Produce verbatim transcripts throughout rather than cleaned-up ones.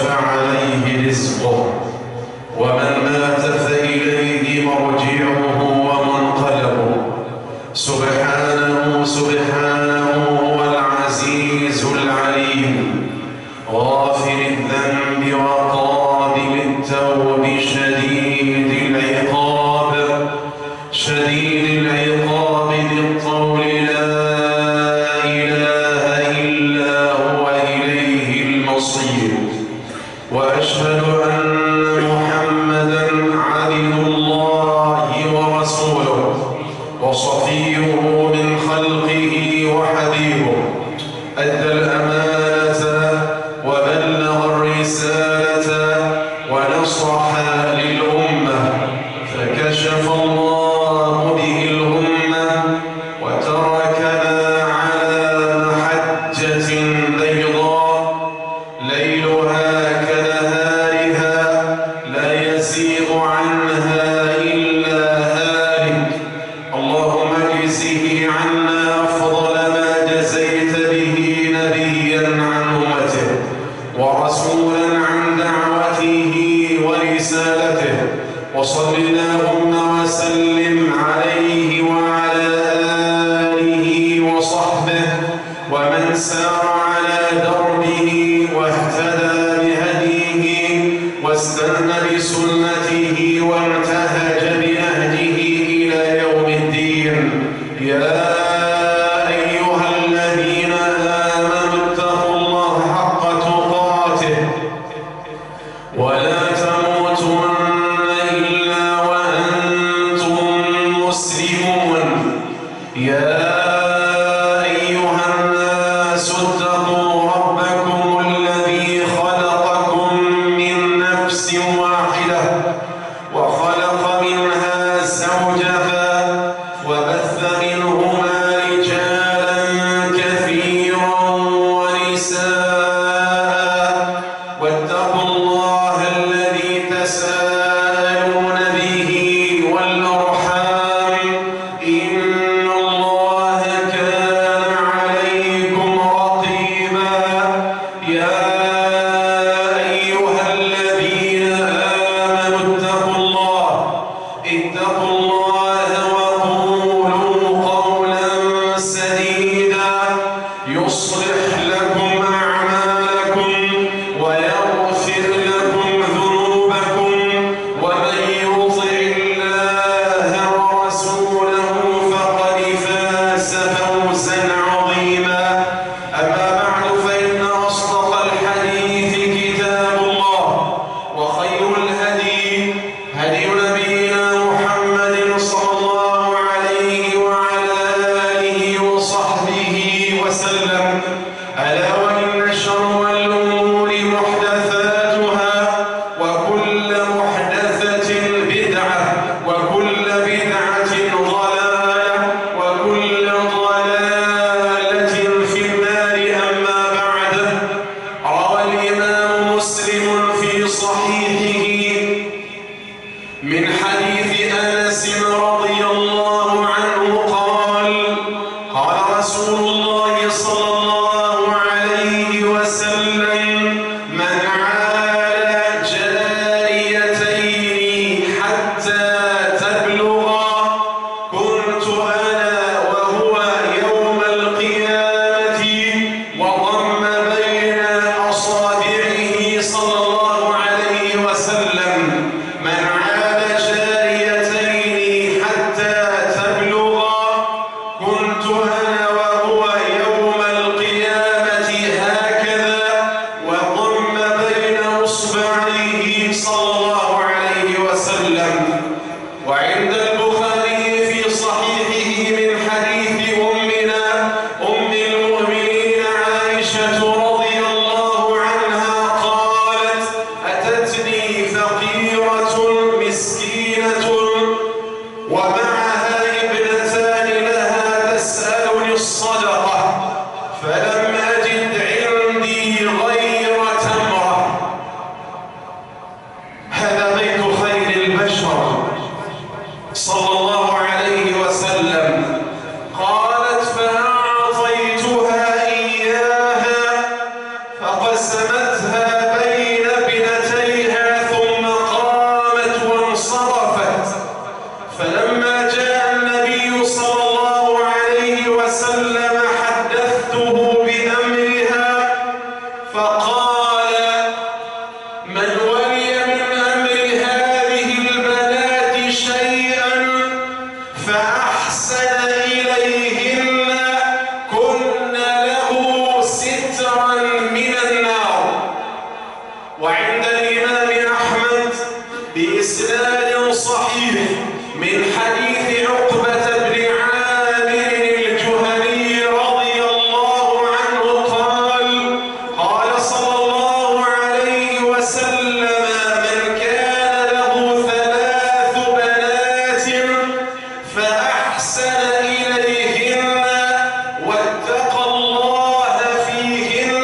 فعليه رزقه، ومن مات فإليه مرجعه ومنقلبه. سبحانه سبحانه هو العزيز العليم، غافر الذنب وقابل التوب، شديد العقاب شديد العقاب ذي الطول، لا إله إلا هو إليه المصير. وأشهد أن محمدًا عبد الله ورسوله وصفيه من خلقه وحبيبه، أدى الأمانة وبلغ الرسالة ونصح للأمة، فكشف الله به الأمة وتركنا على محجة بيضاء ليلها كنهارها لا يزيغ عنها إلا هالك. اللهم اجزه عنا أفضل ما جزيت به نبيا عن أمته ورسولا عن دعوته ورسالته، وصل اللهم وسلم عليه وعلى آله وصحبه ومن سار على دربه واهتدى بهديه واستنى بسنته وانتهج بنهجه إلى يوم الدين. يا أيها الذين آمنوا اتقوا الله حق تقاته ولا تموتن إلا وأنتم مسلمون. يا أيها الناس اتقوا ربكم الذي خلقكم من نفس واحدة وخلق منها زوجها وبث منهما رجالا كثيرا ونساء، واتقوا الله الذي تساءلون به والأرحام، إن الله كان عليكم رقيبا. يا أيها الذين آمنوا اتقوا الله اتقوا الله وقولوا قولا سديدا يصلح لكم أعمالكم ويغفر لكم ذنوبكم، ومن يطع الله ورسوله فقد فاز فوزا عظيما. أما بعد، فإن أصدق الحديث كتاب الله، وخير الهدي هدي نبينا محمد صلى الله عليه وعلى آله وصحبه وسلم. ألا وإن شر الأمور محدثاتها، وكل محدثة بدعة، وكل بدعة ضلالة، وكل ضلالة في النار. أما بعد، روى الإمام مسلم في صحيحه من حديث أنس رضي الله عنه قال: قال رسول الله صلى الله عليه وسلم: من عال جاريتين حتى تبلغا كنت أنا وهو يوم القيامة وضم بين أصابعه صلى الله عليه وسلم. من عال جاريتين حتى تبلغا كنت أنا وهو يوم القيامة هكذا، وضم بين أصبعيه صلى الله عليه وسلم. وعند البخاري في صحيحه من حديث أمنا أم المؤمنين عائشة رضي الله عنها قالت: أتتني فقيرة مسكينة ومعها ابنتان لها تسألني الصدقة، فلم أجد عندي غير تمرة. وعند الإمام أحمد بإسناد صحيح من حديث عقبة بن عامر الجهني رضي الله عنه قال قال صلى الله عليه وسلم من كان له ثلاث بنات فأحسن إليهن واتقى الله فيهن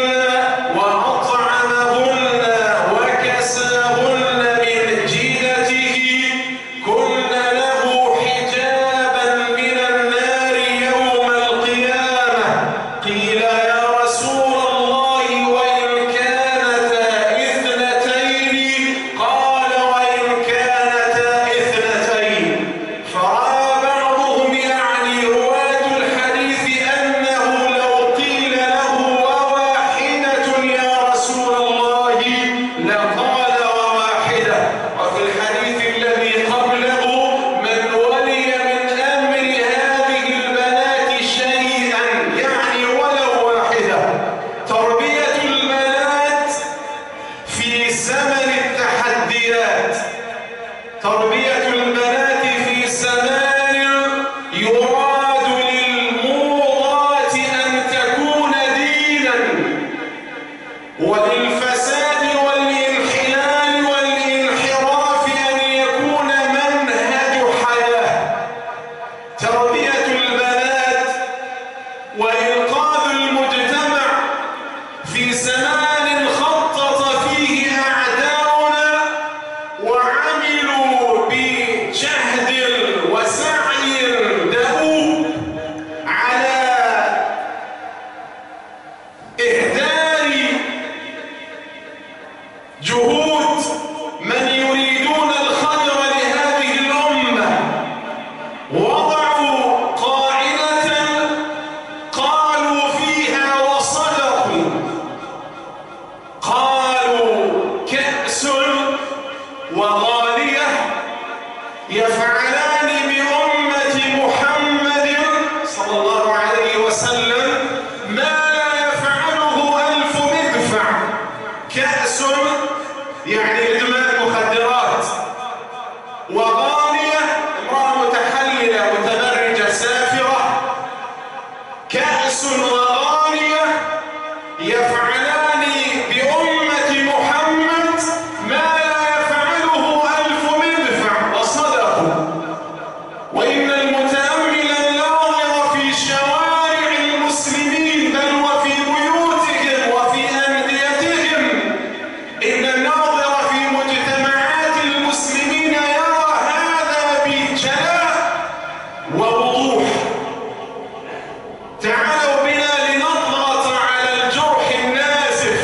وأطعمهن وكساهن من جيلته كن له حجابا من النار يوم القيامة. قيل يا رسول الله وإن كانتا اثنتين؟ قال وإن كانتا اثنتين. فرأى بعضهم يعني رواة الحديث أنه لو قيل له وواحدة يا رسول الله لقال وواحدة. وفي الحديث الذي قبله من ولي من أمر هذه البنات شيئا يعني ولو واحدة. تربية البنات في زمن التحديات، تربية البنات في زمان يراد للموضات أن تكون دينا وللفساد والانحلال والانحراف أن يكون منهج حياة. تربية البنات وإنقاذ المجتمع في زمان خطط فيه أعداؤنا وعملوا بجهد وسعي دؤوب على إهدار جهود من يريدون الخير لهذه الأمة. وضعوا قاعدة قالوا فيها وصدقوا، قالوا كأس وغالية يفعلان بأمة محمد صلى الله عليه وسلم ما لا يفعله ألف مدفع. كأس يعني إدمان مخدرات، وغالية امرأة متحللة متبرجة سافرة. كأس وغالية يفعلان بأمة محمد ما لا يفعله ألف مدفع وصدقوا. وإن المتأمل الناظر في شوارع المسلمين بل وفي بيوتهم وفي أنديتهم، إن الناظر في مجتمعات المسلمين يرى هذا بجلاء ووضوح. تعالوا بنا لنضغط على الجرح النازف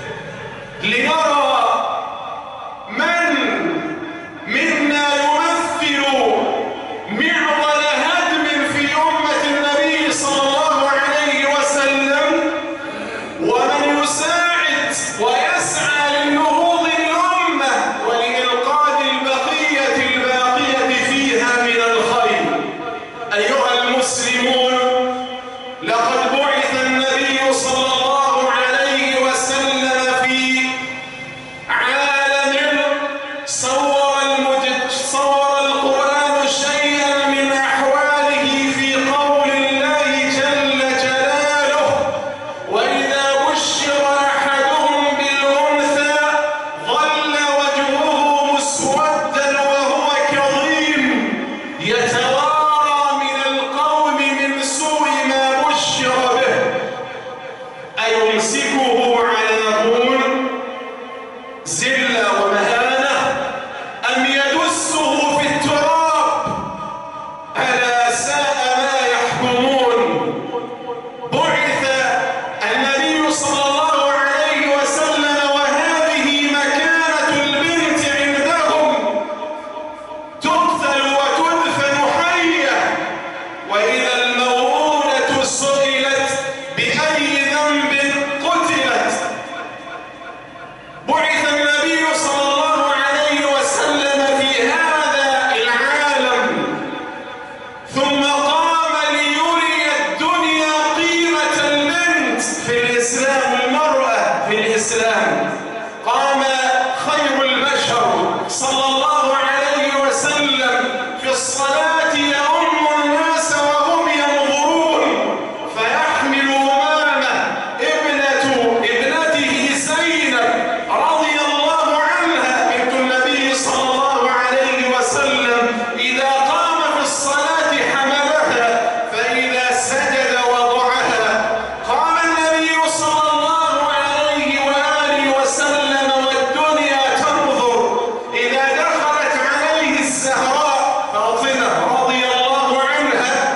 لنرى من منا يمثل معضل هدم في أمة النبي صلى الله عليه وسلم، ومن يساعد ويسعى لنهوض الأمة ولإنقاذ البقية الباقية فيها من الخير. أيها المسلمون، لقد بعث النبي صلى الله عليه وسلم في عالم صور المجد صور القرآن شيئا من أحواله في قول الله جل جلاله وإذا بشر أحدهم بالأنثى ظل وجهه مسودا وهو كظيم يتوارى من القوم من سوء ما بشر به أيمسكه على هون ذلة ومهانة أم يدسه في التراب ألا ساء ما يحكمون. بعث النبي صلى الله عليه وسلم وهذه مكانة البنت عندهم، تقتل وتدفن حية. وإذا الموءودة سئلت بأي ذنب قتلت. بعث النبي صلى الله عليه وسلم في الصلاة يؤم الناس وهم ينظرون، فيحمل أمامه ابنة ابنته زينب رضي الله عنها بنت النبي صلى الله عليه وسلم، إذا قام في الصلاة حملها، فإذا سجد وضعها. قام النبي صلى الله عليه وآله وسلم والدنيا تنظر، إذا دخلت عليه الزهراء فاطمة رضي الله عنها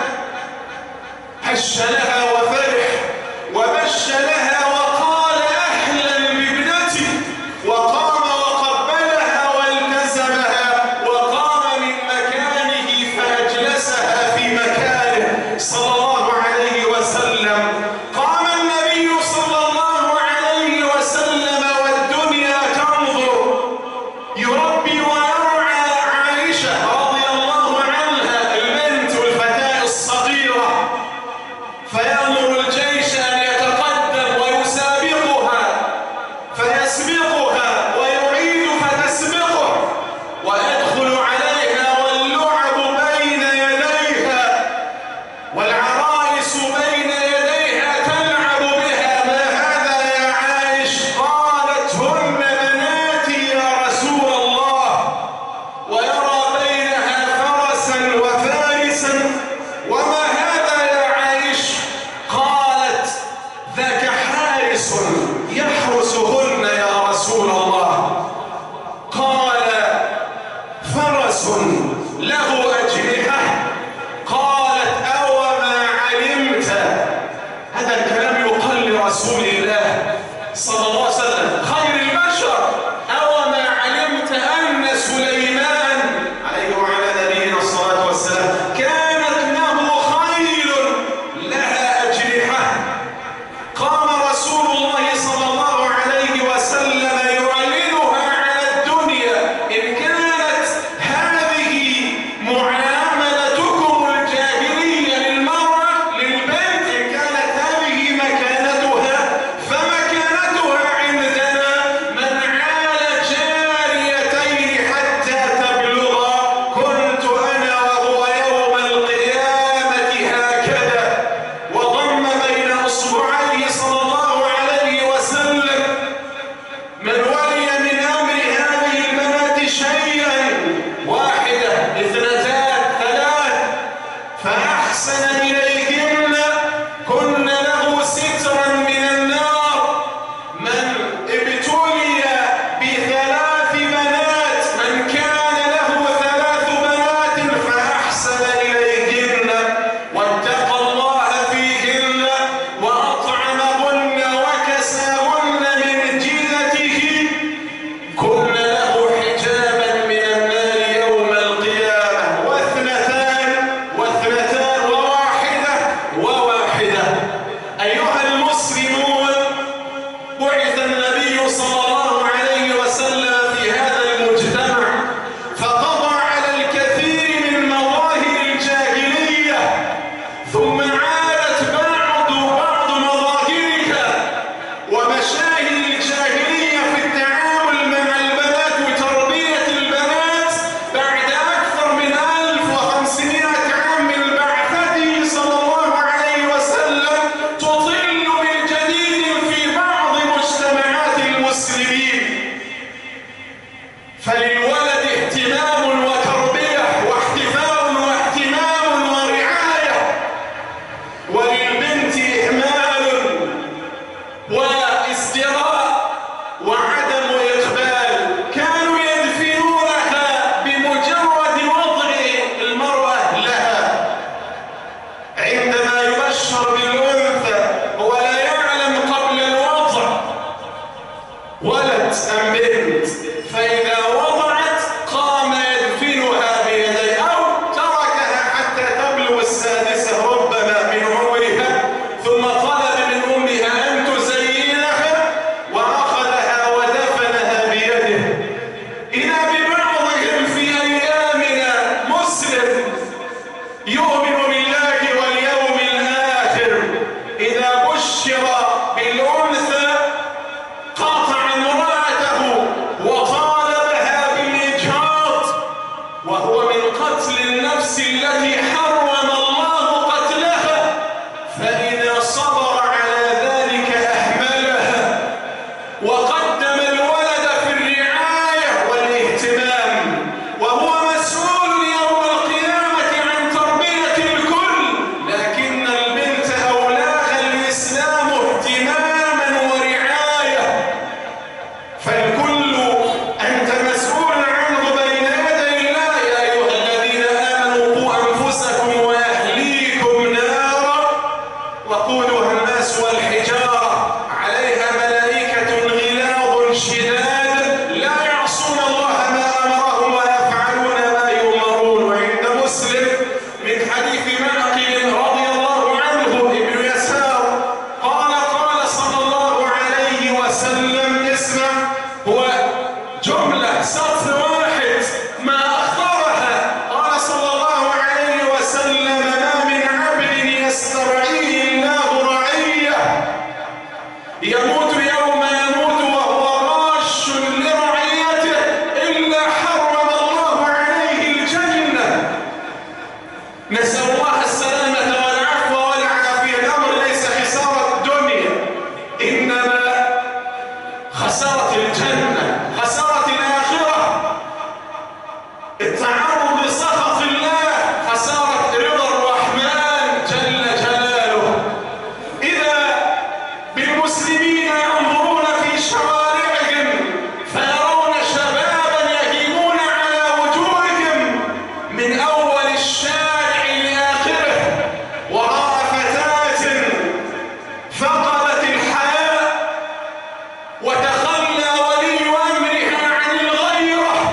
هش لها وفرح وبش لها وقال أهلا بابنتي، وقام وقبلها والتزمها، وقام من مكانه فأجلسها في مكانه صلى الله عليه وسلم. قام النبي صلى الله عليه وسلم والدنيا تنظر، يربي ويرعى عائشة رضي الله عنها البنت والفتاة الصغيرة، فيأمر الجيش أن يتقدم ويسابقها فيسبقها، ويعيد فتسبقه، ويدخل عليها واللعب بين يديها والعرائس بين يديها تلعب بها. ما هذا يا عائش؟ قالت هن بناتي يا رسول الله، ويرى بينها فرسا وفارسا. وما هذا يا عائش؟ قالت ذاك حارس يحرسهن يا رسول الله. قال فرس له أجنحة. قالت أوما علمت، هذا الكلام يقال لرسول الله صلى الله عليه وسلم خير البشر، أوما علمت أن سليمان عليه وعلى نبينا الصلاة والسلام كانت له خيل لها أجنحة. قام رسول الله صلى الله عليه وسلم يعلنها على الدنيا، إن كانت هذه معاملتكم الجاهلية للمرأة للبنت، إن كانت هذه مكانتها، فمكانتها عندنا من عال جاريتين حتى تبلغا كنت أنا وهو يوم القيامة هكذا، وضم بين أصبعيه صلى الله عليه وسلم. من ولي من أمر هذه البنات شيئا، واحدة اثنتان ثلاث، فأحسن إليهن كن له سترا من النار. من ابتلي بثلاث بنات، من كان له ثلاث بنات فأحسن إليهن واتقى الله فيهن وأطعمهن وكساهن من جهته، كن له حجابا من النار يوم القيامة. واثنتان واثنتان وواحدة وواحدة. أيها المسلمون، بعث النبي صلى الله عليه وسلم في هذا المجتمع، فقضى على الكثير من مظاهر الجاهلية، ثم عادت بعض بعض مظاهرها ومشاهد الجاهلية في التعامل مع البنات وتربية البنات بعد أكثر من ألف وخمسمائة عام من بعثته صلى الله عليه وسلم، تطل من جديد في بعض مجتمعات المسلمين. فللولد اهتمام وتربية واحتفاء واهتمام ورعاية، وللبنت إهمال وازدراء وعدم إقبال. كانوا يدفنونها بمجرد وضع المرأة لها. عندما يبشر بالأنثى هو لا يعلم قبل الوضع ولد أم بنت، فإذا وضعت جملة سطر واحد ما أخطرها. قال صلى الله عليه وسلم: ما من عبد يسترعيه الله رعية يموت يوم يموت وهو غاش لرعيته إلا حرم الله عليه الجنة. نسأل الله السلامة والعفو والعافية. الأمر ليس خسارة الدنيا، إنما خسارة الجنة، خسارة الآخرة، التعرض لسخط الله، خسارة رضا الرحمن جل جلاله. إذا بالمسلمين ينظرون في شوارعهم فيرون شبابا يهيمون على وجوههم من أول الشارع لآخره وراء فتاة فقدت الحياء وتخلى ولي أمرها عن الغيرة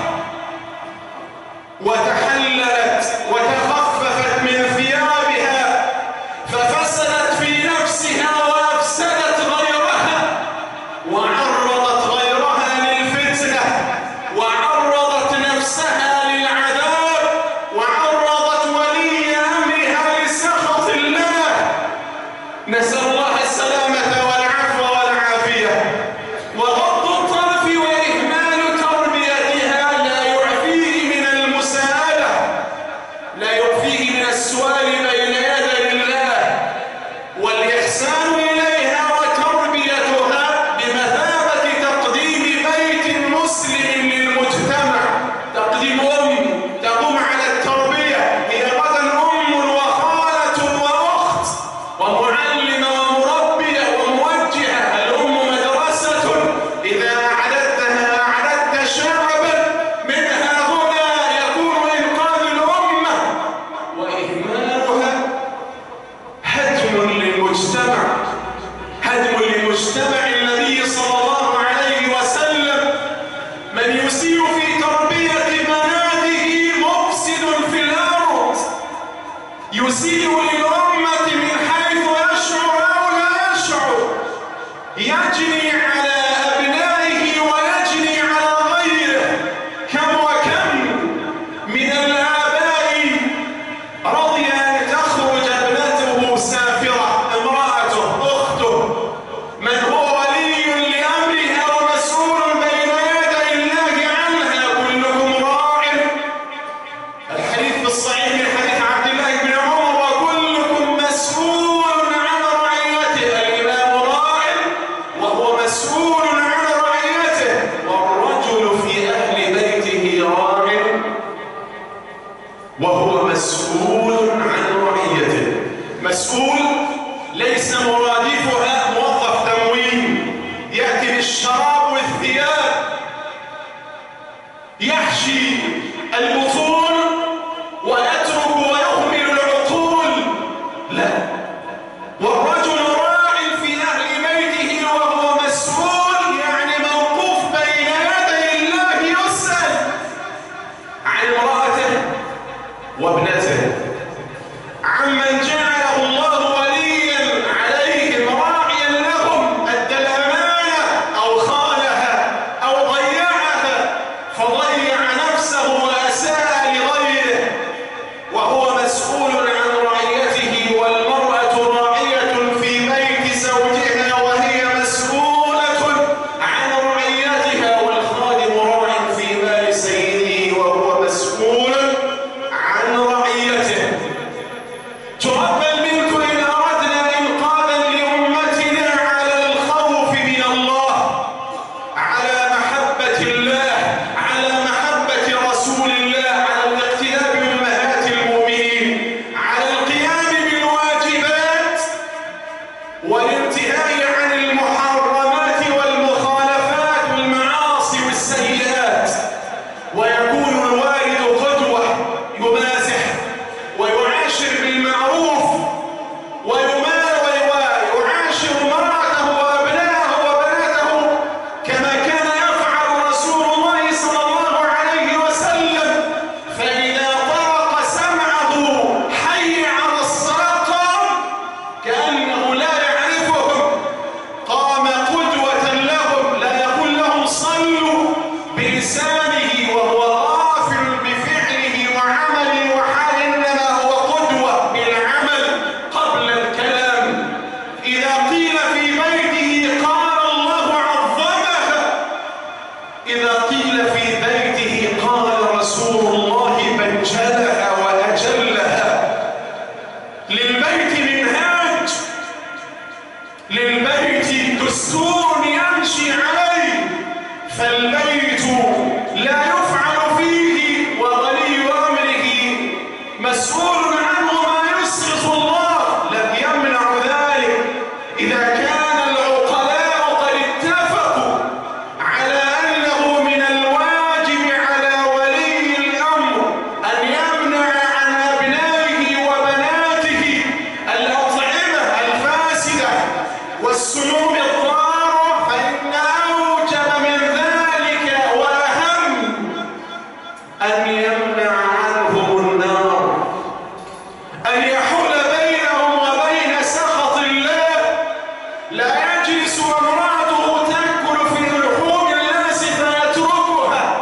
وتحللت وتخففت من ثيابها ففسدت في نفسها وأفسدت غيرها وعرضت غيرها للفتنة وعرضت نفسها للعذاب وعرضت ولي أمرها لسخط الله. نسأل الله السلامة والعفو والعافية. وغض الطرف وإهمال تربيتها لا يعفيه من المساءلة، لا يعفيه من السؤال بين يدي الله، والإحسان إليها وتربيتها بمثابة تقديم بيت مسلم للمجتمع. تقديم أم تقوم على التربية، هي غدا أم وخالة وأخت ومعلمة ومربية وموجهة. الأم مدرسة، إذا أعددتها أعددت شعبا. منها هنا يكون إنقاذ الأمة، وإهمالها هدم للمجتمع، هدم لمجتمع النبي صلى الله عليه وسلم. من يسيء في تربية بناته مفسد في الأرض، يسيء للأمة من حيث يشعر أو لا يشعر، يجني على أبنائه ويجني على غيره. كم وكم من الآباء رضي أن تخرج ابنته سافرة، امرأته، أخته، من هو ولي لأمرها ومسؤول بين يدي الله عنها. كلكم راع. الحديث في الصحيح من حديث عبد الله بن عمر: وكلكم مسؤول عن رعيته. الإمام راع وهو مسؤول عن رعيته، والرجل في أهل بيته راع وهو مسؤول عن رعيته. مسؤول ليس مرادفها موظف تموين يأتي بالشراب والثياب يحشي البطون ويترك ويهمل العقول. لا، والرجل راع في أهل بيته وهو مسؤول، يعني موقوف بين يدي الله يسأل عن امرأته وابنته، عمن جعله الله وليا عليهم راعيا لهم، أدى الأمانة أو خانها أو ضيعها فضيع نفسه وأساء رسول الله بجلها وأجلها. للبيت منهاج، للبيت دستور يمشي عليه، فالبيت لا يفعل فيه وولي أمره مسؤول عنه ما يسخط الله، لم يمنع ذلك. إذا كان العقلاء قد اتفقوا على أنه من الواجب على ولي الأمر أن يمنع عن أبنائه وبناته الأطعمة الفاسدة والسموم الضارة، فإن أوجب من ذلك وأهم أن يمنع عنهم النار، أن يحول بينهم وبين سخط الله. لا يجلس وامرأته تأكل في لحوم الناس فيتركها،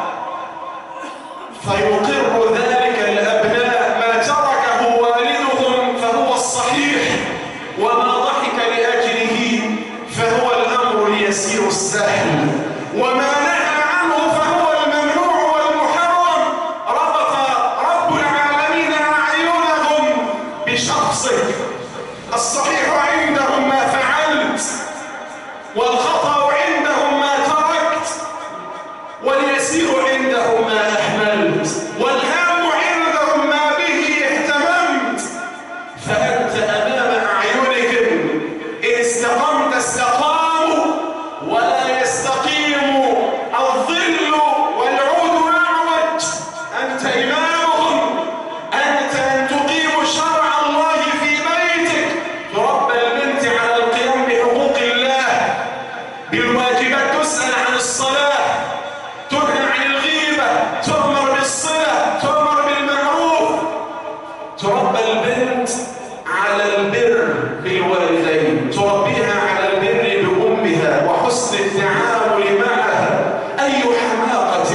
فيقر ذلك الأبناء ما تركه والدهم فهو الصحيح، وما ضحك لأجله فهو الأمر اليسير السهل، وما نهى عنه فهو الممنوع والمحرم. ربط رب العالمين أعينهم بشخصك. الصحيح عندهم ما فعلت، والخطأ عندهم ما تركت، واليسير عندهم ما أهملت، والهام عندهم ما به اهتممت. فأنت أمام أعينهم، إن استقمت استقاموا، ولا يستقيم الظل والعود أعوج. أنت إمامهم، أنت أن تقيم شرع الله في بيتك، تربى البنت على القيام بحقوق الله، بالواجبات، تسأل عن الصلاة، تنهى عن الغيبة، تؤمر بالصلة، تؤمر بالمعروف. تربى البنت على البر بالوالدين، تربيها على البر بأمها وحسن التعامل معها. أي حماقة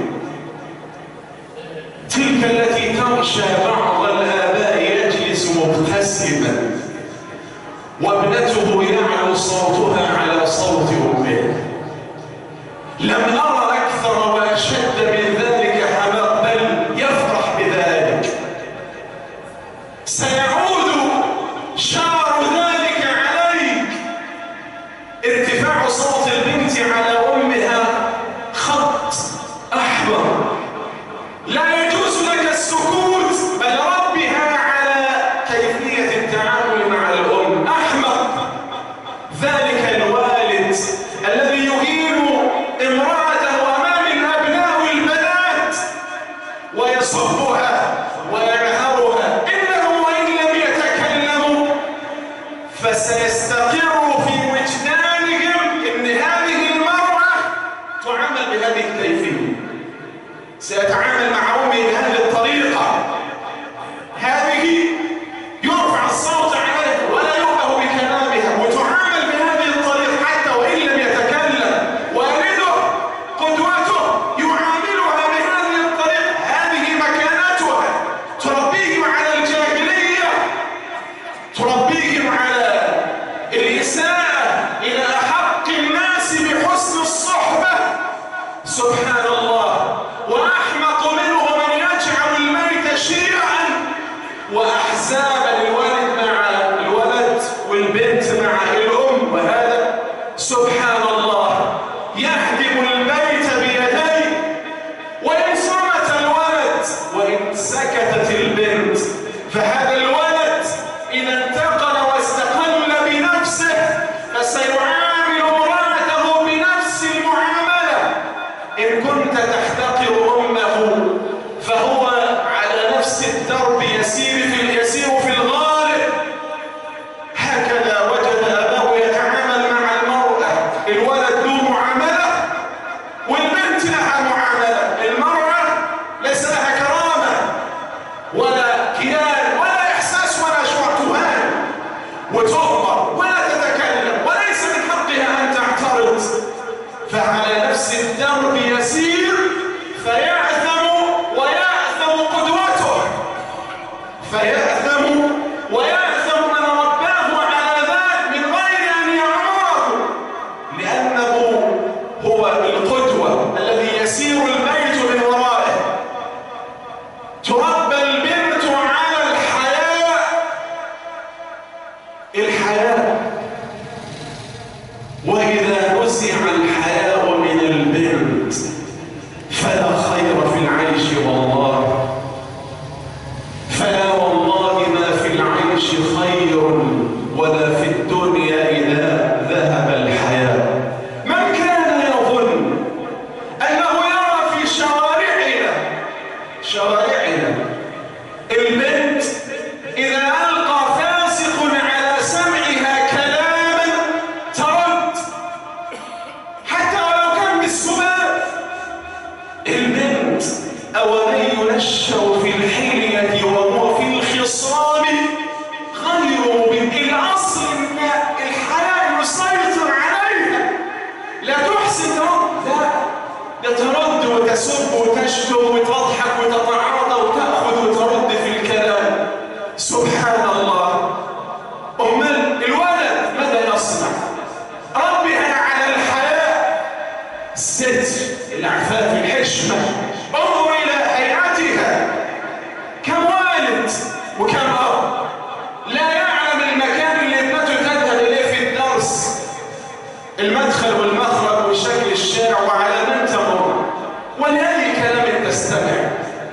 تلك التي تغشى بعض الآباء يجلس مبتسما وابنته يعلو صوتها على صوت أمه. لم أرى أكثر وأشد من ذلك حماق، بل يفرح بذلك. سيعود شعر ذلك عليك. ارتفاع صوت البنت على أمها خط أحمر، لا يجوز لك السكوت، بل ربها على كيفية التعامل مع الأم. أحمق ذلك الوالد الذي يهين امرأته أمام الأبناء والبنات ويصبها وينهرها. إنهم وإن لم يتكلموا فسيستقر في وجدانهم إن هذه المرأة تعامل بهذه الكيفية، سيتعامل مع أمه بهذه الطريقة، هذه يرفع الصوت عليها ولا يؤبه بكلامها، وتعامل بهذه الطريقة حتى وإن لم يتكلم. والده قدوته يعاملها بهذه الطريقة، هذه مكانتها. تربيهم على الجاهلية، تربيهم على الإساءة إلى أحق الناس بحسن الصحبة. سبحان الله. وأحمق منهم العيش والله، فلا والله ما في العيش خير ولا في الدنيا إذا ذهب الحياة. من كان يظن أنه يرى في شوارعنا شوارعنا البنت إذا ألقى فاسق على سمعها كلاما ترد حتى ولو كان بالسباب، البنت أولن ينشأ في الحلية وهو في الخصام غير مبين. الأصل إن الحياة يسيطر عليها، لا تحسن ترد، لا ده ترد وتسب وتشتم وتضحك وتتعاطى وتأخذ وترد في الكلام. سبحان الله. أمال الولد ماذا يصنع؟ ربها على الحياة، الستر، العفاف، الحشمة. انظر إلى هيئتها، كم والد وكم أب لا يعلم المكان اللي ابنته تذهب إليه في الدرس، المدخل والمخرج وشكل الشارع وعلى من تمر ولأي كلام تستمع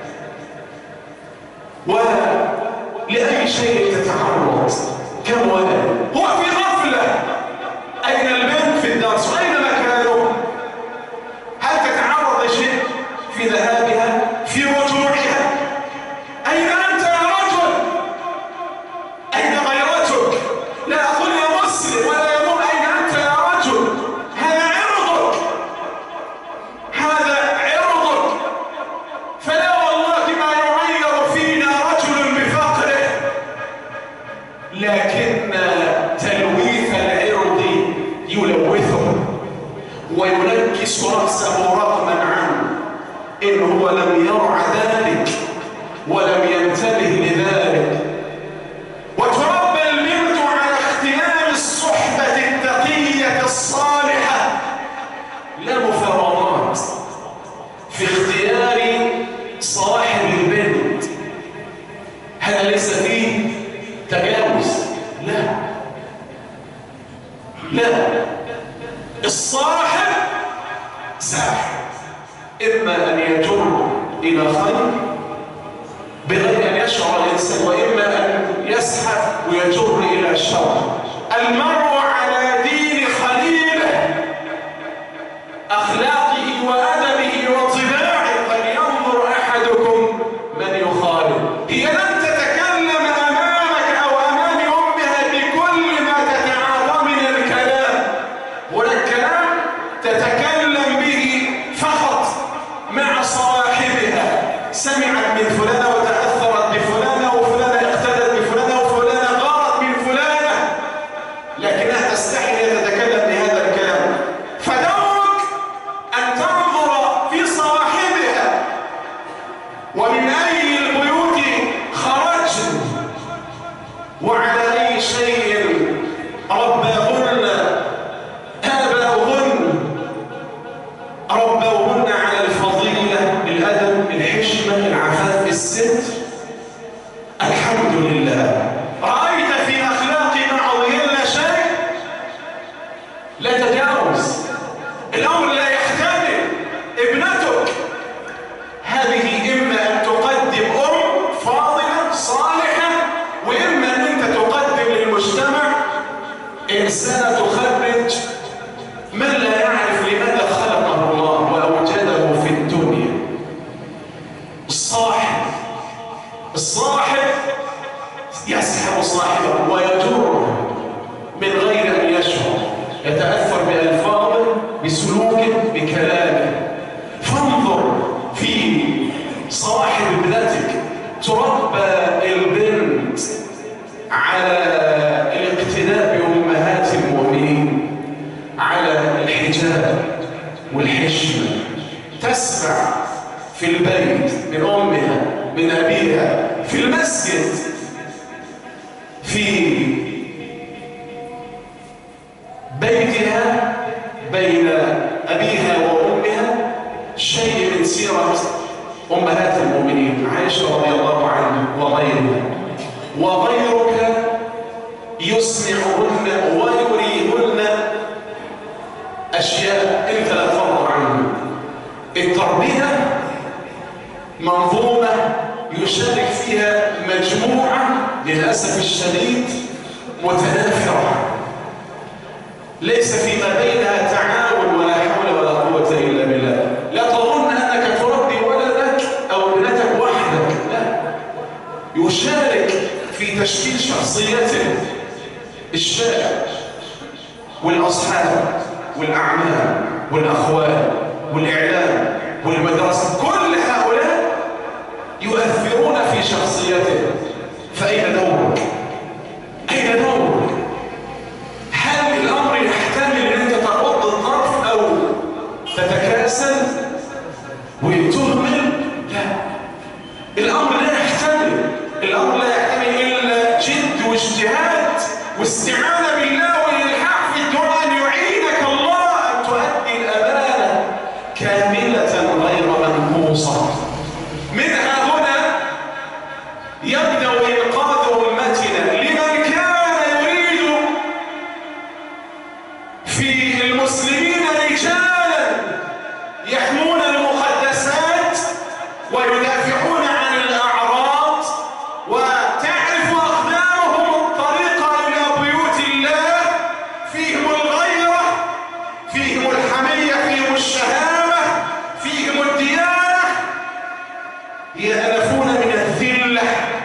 ولا لأي شيء تتعرض. كم ولد هو في غفلة. أين البنت في الدرس وأين مكانه؟ هل تتعرض لشيء في ذهابها في رجوعها؟ أين أنت يا رجل؟ أين غيرتك؟ لا أقول يا مسلم ولا يقول أين أنت يا رجل. هذا عرضك، هذا عرضك. فلا والله ما يعير فينا رجل بفقره، لكن تلويث العرض يلوثه وينكس رأسه رغما عنه إن هو لم يرع ذلك ولم ينتبه لذلك. وتربى البنت على اختيار الصحبة التقية الصالحة، لا مفاوضات في اختيار صاحب البنت. هذا ليس فيه تجاوز، لا لا. الصاحب ساحب، إما أن يجر إلى خير بغير أن يشعر الإنسان، وإما أن يسحب ويجر إلى شر. المرء على دين خليله، أخلاقه وأدبه وطباعه، فلينظر أحدكم من يخالف. هي لن تتكلم أمامك أو أمام أمها بكل ما تتعاطى من الكلام، ولا الكلام تتكلم به فقط مع صاحبها. سمعت من فلانة وتأثرت بفلانة، وفلانة اقتدت بفلانة، وفلانة غارت من فلانة، لكنها تستحي أن تتكلم بهذا الكلام. فدورك أن تنظر في صاحبها ومن أي البيوت خرجت وعلى أي شيء رباهن آباؤهن. ربوهن على الفضيلة، الأدب، الحشمة، العفاف، الستر. الحمد لله. رأيت في أخلاق بعضهن شيء؟ لا تجاوز. الأمر لا يحتمل. ابنتك هذه إما أن تقدم أم فاضلة صالحة، وإما أن أنت تقدم للمجتمع إنسانة تخرج من لا يعرف لماذا خلقه الله وأوجده في الدنيا. الصاحب الصاحب يسحب صاحبه ويجره من غير أن يشعر، يتأثر بألفاظه، بسلوكه، بكلامه. فانظر في صاحب ابنتك. تربى البنت على الاقتداء بأمهات المؤمنين، على الحجاب والحشمة. تسمع في البيت من أمها من أبيها، في المسجد، في بيتها بين أبيها وأمها شيء من سيرة أمهات المؤمنين، عائشة رضي الله عنها وغيرها. وغيرك يسمعهن ويريهن أشياء أنت لا ترضى عنها. التربية منظومة يشارك فيها مجموعة للأسف الشديد متنافرة، ليس فيما بينها تعاون ولا حول ولا قوة إلا بالله. لا تظن أنك تربي ولدك أو ابنتك وحدك، لا، يشارك في تشكيل شخصيته الشارع والأصحاب والأعمام والأخوان والإعلام والمدرسة، كل هؤلاء يؤثرون في شخصيته. فأين دورك؟ أين دورك؟ هل الأمر يحتمل أن أنت تغض الطرف أو تتكاسل وتهمل؟ لا، الأمر لا يحتمل، الأمر لا يحتمل إلا جد واجتهاد واستعانة بالله والإلحاح في الدعاء أن يعينك الله أن تؤدي الأمانة كاملة غير منقوصة. منها هنا يبدأ إنقاذ أمتنا لمن كان يريد في المسلمين رجالا يحمون المقدسات ويدافعون عن الأعراض وتعرف أقدامهم الطريق إلى بيوت الله، فيهم الغيرة، فيهم الحمية، فيهم الشهامة، فيهم الديانة، يألفون من الذلة،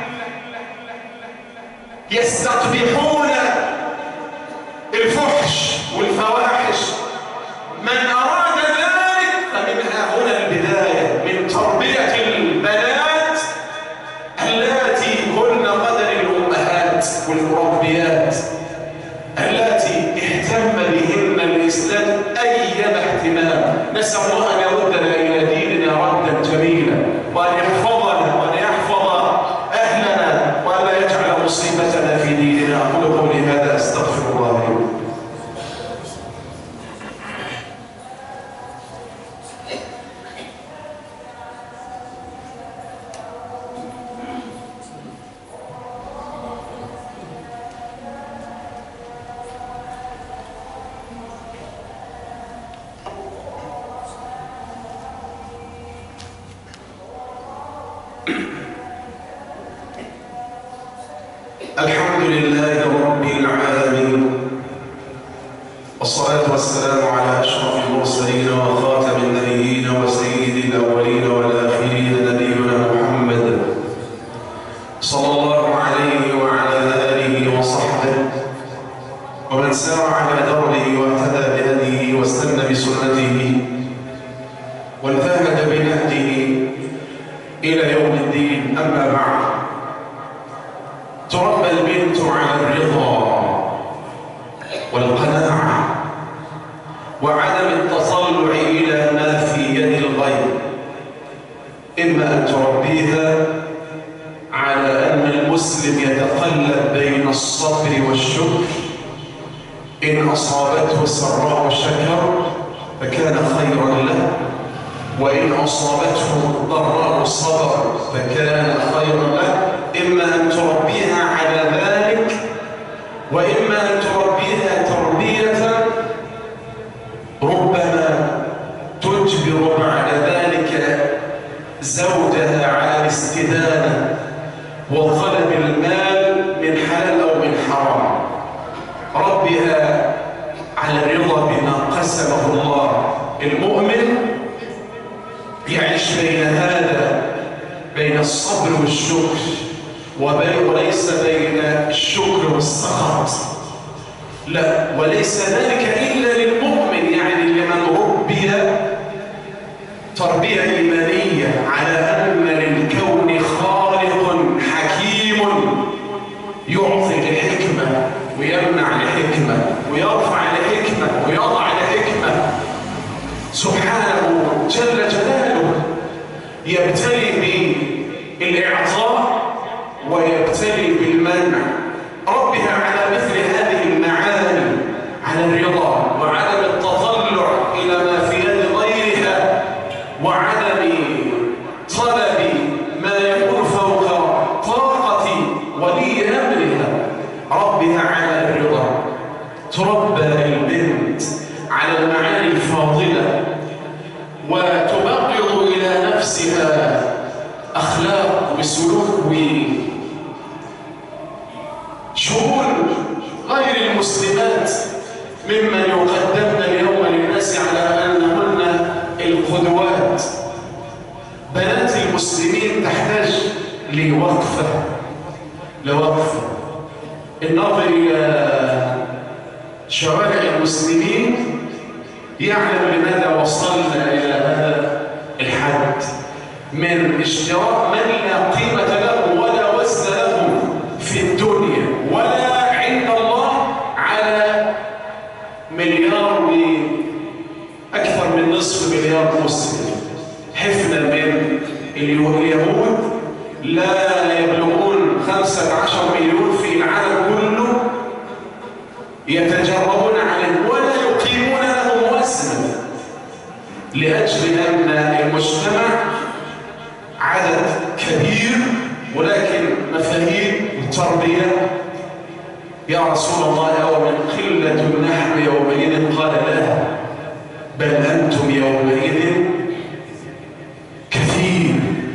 يستقبحون الفحش والفواحش. من أراد ذلك فمنها هنا البداية من تربية البنات اللاتي هن قدر الأمهات والمربيات اللاتي اهتم بهن الإسلام أيما اهتمام. نسأل الله أن يردنا إلى ديننا ردا جميلا، وأن يحفظنا وأن يحفظ أهلنا، وأن لا يجعل مصيبتنا في ديننا. أقول قولي هذا أستغفر الله لي. الحمد لله رب العالمين، والصلاة والسلام على أشرف المرسلين وخاتم النبيين وسيد الأولين والآخرين نبينا محمد صلى الله عليه وعلى آله وصحبه ومن سار على دربه واهتدى بهديه واستنى بسنته وانتهج بنهجه إلى يوم الدين. أما بعد، تربى البنت على الرضا والقناعة وعدم التطلع إلى ما في يد الغير. إما أن تربيها على أن المسلم يتقلب بين الصبر والشكر، إن أصابته سراء شكر فكان خيرا له، وإن أصابته ضراء صبر فكان خيرا له. إما أن تربيها على ذلك، وإما أن تربيها تربية ربما تجبر بعد ذلك زوجها على الاستدانة وطلب المال من حلال أو من حرام. ربها على الرضا بما قسمه الله. المؤمن يعيش بين هذا، بين الصبر والشكر، وليس بين الشكر والسخط. لا، وليس ذلك إلا للمؤمن، يعني لمن ربي تربية إيمانية على أن للكون خالق حكيم يعطي لحكمة ويمنع لحكمة ويرفع لحكمة ويضع لحكمة سبحانه جل جلاله. يبتلي بالإعطاء ويبتلي بالمنع. ربها على مثل هذه المعاني، على الرضا وعدم التطلع إلى ما في يد غيرها وعدم طلب ما يكون فوق طاقة ولي أمرها. ربها على الرضا. تربى البنت على المعاني الفاضلة وتبغض إلى نفسها بأخلاق وبسلوك وشؤون غير المسلمات ممن يقدمن اليوم للناس على أنهن القدوات. بنات المسلمين تحتاج لوقفة لوقفة النظر إلى شوارع المسلمين يعلم لماذا وصلنا إلى هذا الحد من اشتراك من لا قيمة له ولا وزن له في الدنيا ولا عند الله على مليار وأكثر من نصف مليار مسلم. حفنا من اليهود لا يبلغون خمسة عشر مليون في العالم كله يتجربون عليه ولا يقيمون له وزنا، لأجل أن المجتمع عدد كبير ولكن مفاهيم التربية يا رسول الله أو من قلة نحن يومئذ، قال لا بل أنتم يومئذ كثير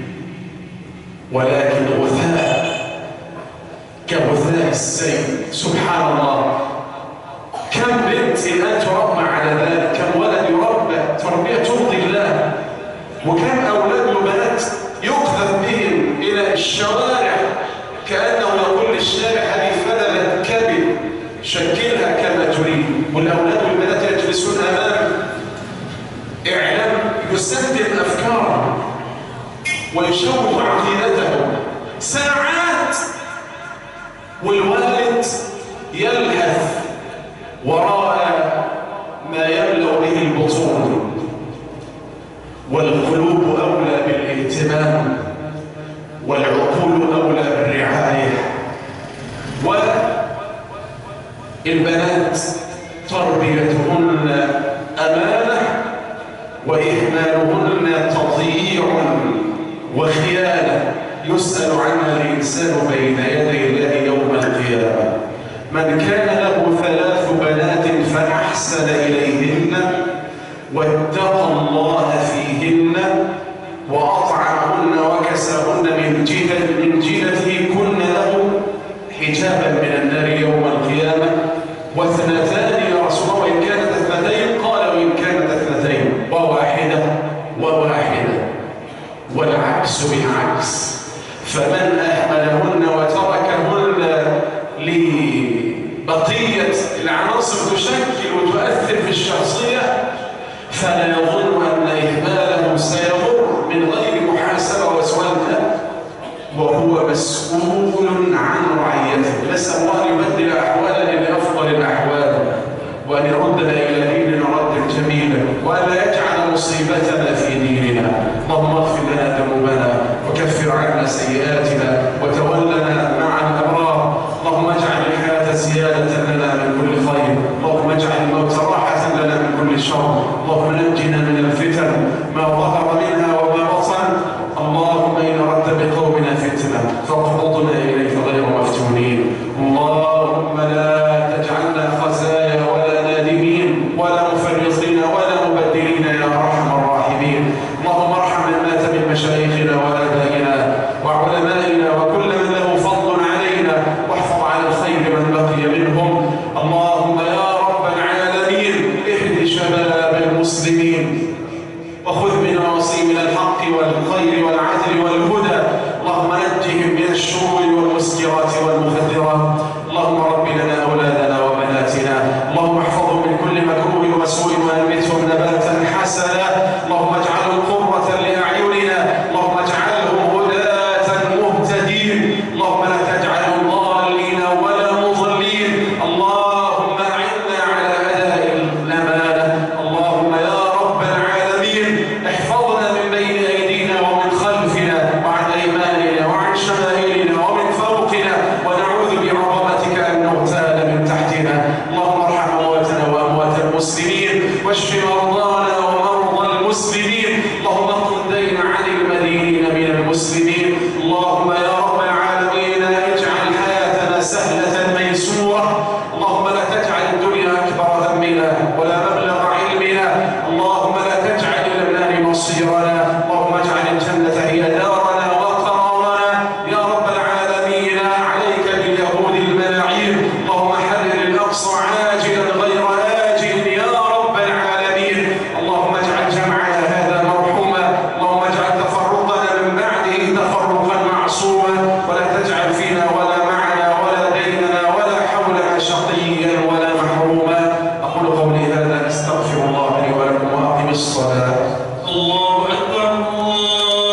ولكن غثاء كغثاء السيل. سبحان الله، كم بنت الآن تربى على ذلك، كم ولد يربى تربية ترضي الله، وكم أولاد وبنات يقذف بهم إلى الشوارع كأنه يقول للشارع هذه فللة كبد شكلها كما تريد، والأولاد والبنات يجلسون أمام إعلام يسدد أفكارهم ويشوه عقيدتهم ساعات، والوالد يلهث وراء ما يملأ به البطون، والقلوب أولى بالاهتمام والعقول أولى بالرعاية. والبنات تربيتهن أمانة وإهمالهن تضييع وخيانة يسأل عنها الإنسان بين يدي الله يوم القيامة. من كان له ثلاث بنات فأحسن إليهن واتقى الله فيهن وأطعمهن وكساهن من جهة من جهته كن له حجابا من النار يوم القيامة. واثنتان يا رسول الله وإن كانت اثنتين؟ قال وإن كانت اثنتين وواحدة وواحدة، والعكس بالعكس. فمن أهملهن وتركهن لبقية العناصر تشكل وتؤثر في الشخصية فلا يظن أن إهماله سيضر من غير محاسبة وسؤال، وهو مسؤول عن رعيته. نسأل الله أن يبدل أحوالنا لأفضل الأحوال وأن يردنا إلى ديننا ردا جميلا وأن لا يجعل مصيبتنا في ديننا. اللهم اغفر لنا ذنوبنا وكفر عنا سيئاتنا وتولنا مع الأبرار. اللهم اجعل الحياة زيادة لنا من كل خير، اللهم اجعل الموت راحة لنا من كل شر، اللهم نجنا من الفتن ما ظهر منها وما بطن. اللهم إن أردت بقومنا فتنة فاقبضنا إليك غير مفتونين. اللهم لا تجعلنا خزايا ولا نادمين ولا مفرطين ولا مبدلين يا أرحم الراحمين. اللهم ارحم من مات من مشايخنا وآبائنا وعلمائنا وكل من له فضل علينا، واحفظ على الخير من بقي منهم. اللهم يا رب العالمين اهد شباب المسلمين وخذ بنواصيهم إلى الحق والخير والعدل والهدى. اللهم نجهم من الشرور والمسكرات والمخدرات. اللهم رب لنا أولادنا وبناتنا، اللهم احفظهم من كل مكروه وسوء وأنبتهم نباتا حسنا. اللهم اجعلهم قرة لأعيننا، اللهم اجعلهم هداة مهتدين، اللهم لا تجعلهم ضالين ولا مضلين. اللهم أعنا على أداء الأمانة. اللهم يا رب العالمين احفظنا من بين أيدينا ومن خلفنا وعن أيماننا وعن شمائلنا ومن فوقنا، ونعوذ بعظمتك أن عربيا